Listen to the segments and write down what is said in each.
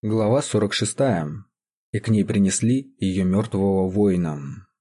Глава 46. И к ней принесли ее мертвого воина.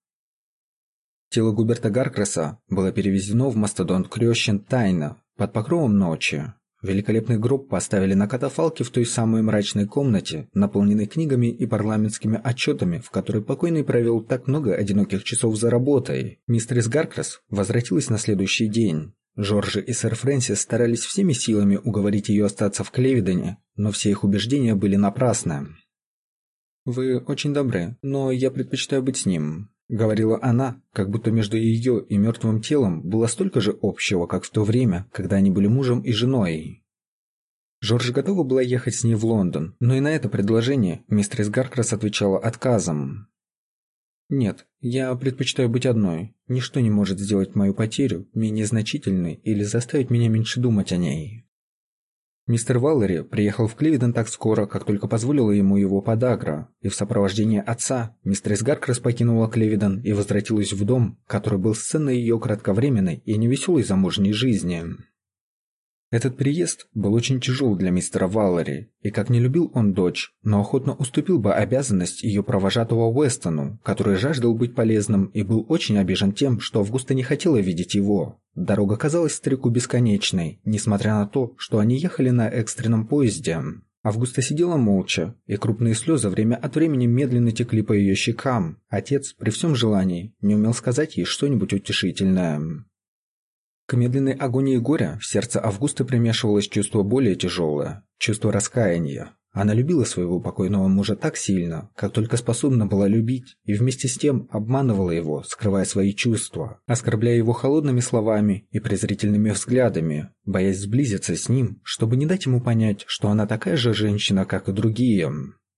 Тело Губерта Гаркраса было перевезено в мастодонт Крёщен тайно, под покровом ночи. Великолепный гроб поставили на катафалке в той самой мрачной комнате, наполненной книгами и парламентскими отчетами, в которой покойный провел так много одиноких часов за работой. Мистерис Гаркрас возвратилась на следующий день. Жоржи и сэр Фрэнсис старались всеми силами уговорить ее остаться в Клевидоне, но все их убеждения были напрасны. «Вы очень добры, но я предпочитаю быть с ним», — говорила она, как будто между ее и мертвым телом было столько же общего, как в то время, когда они были мужем и женой. Жорж готова была ехать с ней в Лондон, но и на это предложение мистерис Гаркрас отвечала отказом. «Нет, я предпочитаю быть одной. Ничто не может сделать мою потерю менее значительной или заставить меня меньше думать о ней». Мистер Валлери приехал в Клевидон так скоро, как только позволила ему его подагра, и в сопровождении отца мистерис Гаркрас покинула Клевидон и возвратилась в дом, который был сценой ее кратковременной и невеселой замужней жизни. Этот переезд был очень тяжел для мистера Валлери, и как не любил он дочь, но охотно уступил бы обязанность ее провожатого Уэстону, который жаждал быть полезным и был очень обижен тем, что Августа не хотела видеть его. Дорога казалась старику бесконечной, несмотря на то, что они ехали на экстренном поезде. Августа сидела молча, и крупные слезы время от времени медленно текли по ее щекам. Отец, при всем желании, не умел сказать ей что-нибудь утешительное. К медленной агонии горя в сердце Августы примешивалось чувство более тяжелое, чувство раскаяния. Она любила своего покойного мужа так сильно, как только способна была любить, и вместе с тем обманывала его, скрывая свои чувства, оскорбляя его холодными словами и презрительными взглядами, боясь сблизиться с ним, чтобы не дать ему понять, что она такая же женщина, как и другие.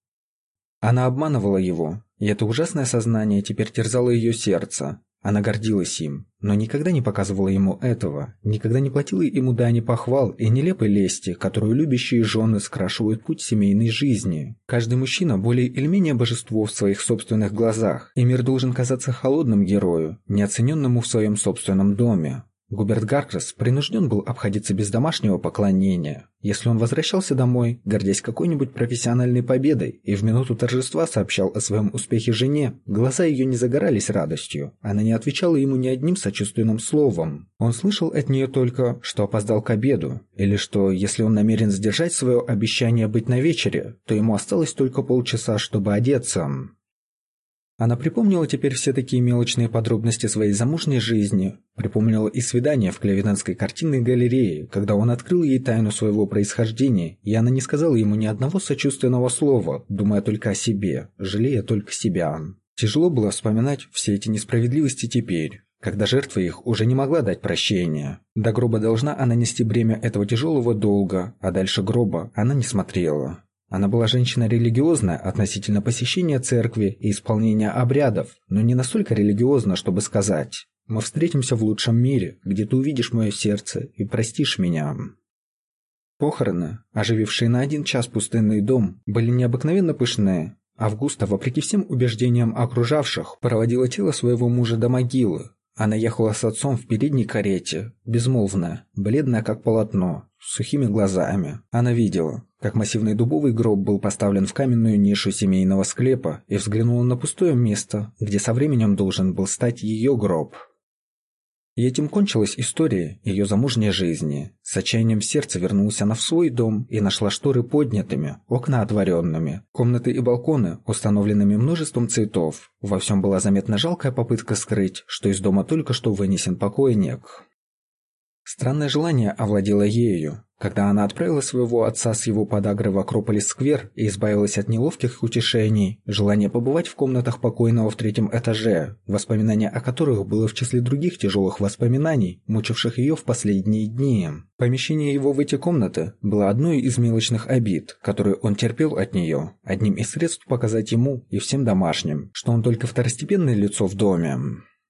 Она обманывала его, и это ужасное сознание теперь терзало ее сердце. Она гордилась им, но никогда не показывала ему этого, никогда не платила ему дани похвал и нелепой лести, которую любящие жены скрашивают путь семейной жизни. Каждый мужчина более или менее божество в своих собственных глазах, и мир должен казаться холодным герою, неоцененному в своем собственном доме. Губерт Гаркрас принужден был обходиться без домашнего поклонения. Если он возвращался домой, гордясь какой-нибудь профессиональной победой, и в минуту торжества сообщал о своем успехе жене, глаза ее не загорались радостью, она не отвечала ему ни одним сочувственным словом. Он слышал от нее только, что опоздал к обеду, или что, если он намерен сдержать свое обещание быть на вечере, то ему осталось только полчаса, чтобы одеться. Она припомнила теперь все такие мелочные подробности своей замужней жизни, припомнила и свидание в Клевидонской картинной галерее, когда он открыл ей тайну своего происхождения, и она не сказала ему ни одного сочувственного слова, думая только о себе, жалея только себя. Тяжело было вспоминать все эти несправедливости теперь, когда жертва их уже не могла дать прощения. До гроба должна она нести бремя этого тяжелого долга, а дальше гроба она не смотрела. Она была женщина религиозная относительно посещения церкви и исполнения обрядов, но не настолько религиозна, чтобы сказать: «Мы встретимся в лучшем мире, где ты увидишь мое сердце и простишь меня». Похороны, оживившие на 1 час пустынный дом, были необыкновенно пышные. Августа, вопреки всем убеждениям окружавших, проводила тело своего мужа до могилы. Она ехала с отцом в передней карете, безмолвная, бледная как полотно, с сухими глазами. Она видела, как массивный дубовый гроб был поставлен в каменную нишу семейного склепа, и взглянула на пустое место, где со временем должен был стать ее гроб. И этим кончилась история ее замужней жизни. С отчаянием в сердце вернулась она в свой дом и нашла шторы поднятыми, окна отворенными, комнаты и балконы установленными множеством цветов. Во всем была заметна жалкая попытка скрыть, что из дома только что вынесен покойник. Странное желание овладело ею, когда она отправила своего отца с его подагрой в Акрополис-сквер и избавилась от неловких утешений, желание побывать в комнатах покойного в 3-м этаже, воспоминания о которых было в числе других тяжелых воспоминаний, мучивших ее в последние дни. Помещение его в эти комнаты было одной из мелочных обид, которые он терпел от нее, одним из средств показать ему и всем домашним, что он только второстепенное лицо в доме.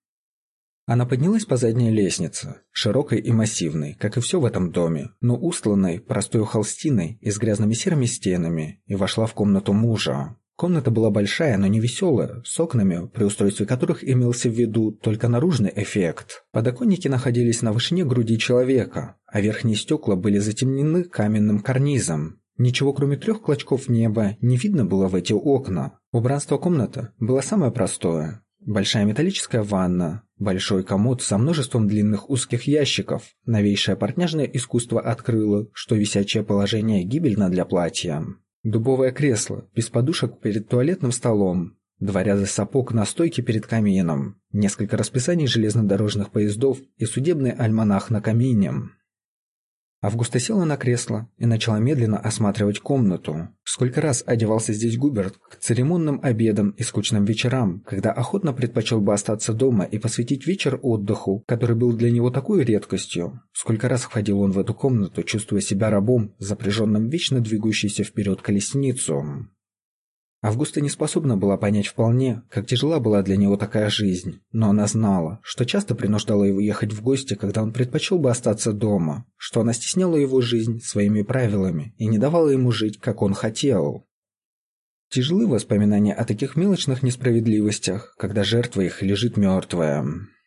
Она поднялась по задней лестнице, широкой и массивной, как и все в этом доме, но устланной простой холстиной и с грязными серыми стенами, и вошла в комнату мужа. Комната была большая, но не веселая, с окнами, при устройстве которых имелся в виду только наружный эффект. Подоконники находились на вышине груди человека, а верхние стекла были затемнены каменным карнизом. Ничего кроме 3 клочков неба не видно было в эти окна. Убранство комнаты было самое простое. Большая металлическая ванна, большой комод со множеством длинных узких ящиков. Новейшее портняжное искусство открыло, что висячее положение гибельно для платья. Дубовое кресло, без подушек перед туалетным столом. 2 ряда сапог на стойке перед камином. Несколько расписаний железнодорожных поездов и судебный альманах на камине. Августа села на кресло и начала медленно осматривать комнату. Сколько раз одевался здесь Губерт к церемонным обедам и скучным вечерам, когда охотно предпочел бы остаться дома и посвятить вечер отдыху, который был для него такой редкостью. Сколько раз входил он в эту комнату, чувствуя себя рабом, запряженным вечно двигающейся вперед колесницу. Августа не способна была понять вполне, как тяжела была для него такая жизнь, но она знала, что часто принуждала его ехать в гости, когда он предпочел бы остаться дома, что она стесняла его жизнь своими правилами и не давала ему жить, как он хотел. Тяжелы воспоминания о таких мелочных несправедливостях, когда жертва их лежит мертвая.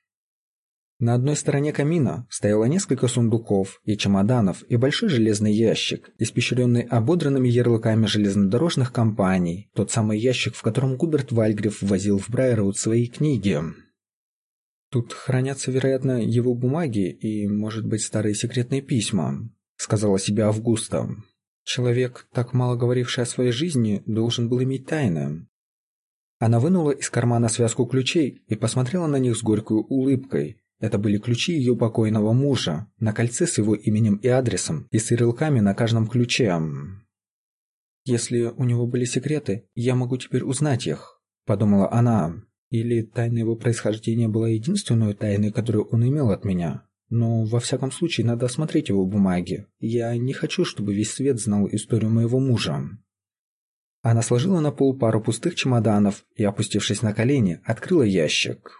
На одной стороне камина стояло несколько сундуков и чемоданов и большой железный ящик, испещренный ободранными ярлыками железнодорожных компаний, тот самый ящик, в котором Губерт Вальгриф возил в Брайроуд свои книги. «Тут хранятся, вероятно, его бумаги и, может быть, старые секретные письма», — сказала себе Августа. «Человек, так мало говоривший о своей жизни, должен был иметь тайны». Она вынула из кармана связку ключей и посмотрела на них с горькой улыбкой. Это были ключи ее покойного мужа, на кольце с его именем и адресом, и с ярлыками на каждом ключе. «Если у него были секреты, я могу теперь узнать их», — подумала она. «Или тайна его происхождения была единственной тайной, которую он имел от меня. Но, во всяком случае, надо осмотреть его бумаги. Я не хочу, чтобы весь свет знал историю моего мужа». Она сложила на пол пару пустых чемоданов и, опустившись на колени, открыла ящик.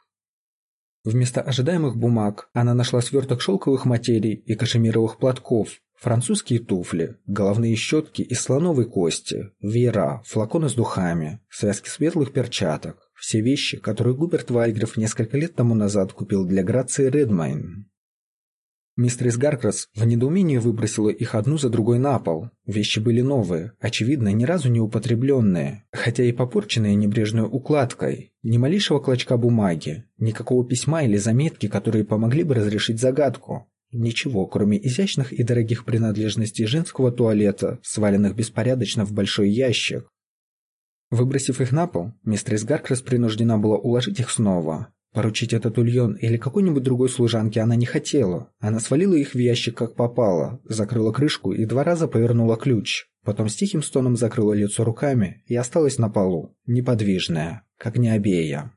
Вместо ожидаемых бумаг она нашла сверток шелковых материй и кашемировых платков, французские туфли, головные щетки из слоновой кости, веера, флаконы с духами, связки светлых перчаток, все вещи, которые Губерт Вальгриф несколько лет тому назад купил для Грации Редмайн. Мистерис Гаркрас в недоумении выбросила их одну за другой на пол. Вещи были новые, очевидно, ни разу не употребленные, хотя и попорченные небрежной укладкой. Ни малейшего клочка бумаги, никакого письма или заметки, которые помогли бы разрешить загадку. Ничего, кроме изящных и дорогих принадлежностей женского туалета, сваленных беспорядочно в большой ящик. Выбросив их на пол, мистерис Гаркрас принуждена была уложить их снова. Поручить этот ульон или какой-нибудь другой служанке она не хотела. Она свалила их в ящик как попало, закрыла крышку и 2 раза повернула ключ. Потом с тихим стоном закрыла лицо руками и осталась на полу, неподвижная, как Необея.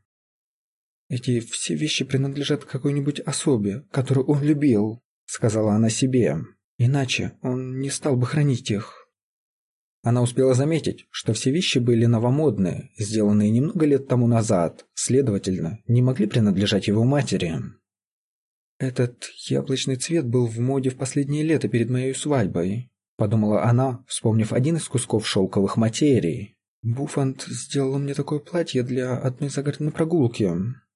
«Эти все вещи принадлежат какой-нибудь особе, которую он любил», — сказала она себе. «Иначе он не стал бы хранить их». Она успела заметить, что все вещи были новомодные, сделанные немного лет тому назад, следовательно, не могли принадлежать его матери. «Этот яблочный цвет был в моде в последнее лето перед моей свадьбой», — подумала она, вспомнив один из кусков шелковых материй. «Буффанд сделал мне такое платье для одной загородной прогулки».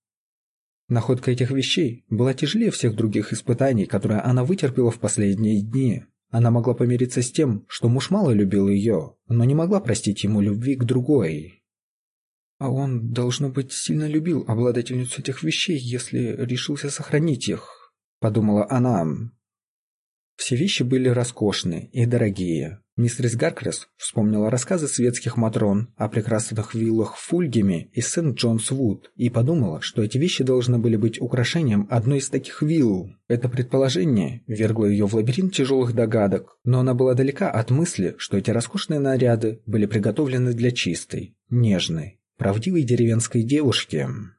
Находка этих вещей была тяжелее всех других испытаний, которые она вытерпела в последние дни. Она могла помириться с тем, что муж мало любил ее, но не могла простить ему любви к другой. А он, должно быть, сильно любил обладательницу этих вещей, если решился сохранить их, подумала она. Все вещи были роскошные и дорогие. Мистерис Гаркрас вспомнила рассказы светских матрон о прекрасных виллах в Фульгеме и Сент-Джонс-Вуд и подумала, что эти вещи должны были быть украшением одной из таких вилл. Это предположение ввергло ее в лабиринт тяжелых догадок, но она была далека от мысли, что эти роскошные наряды были приготовлены для чистой, нежной, правдивой деревенской девушки.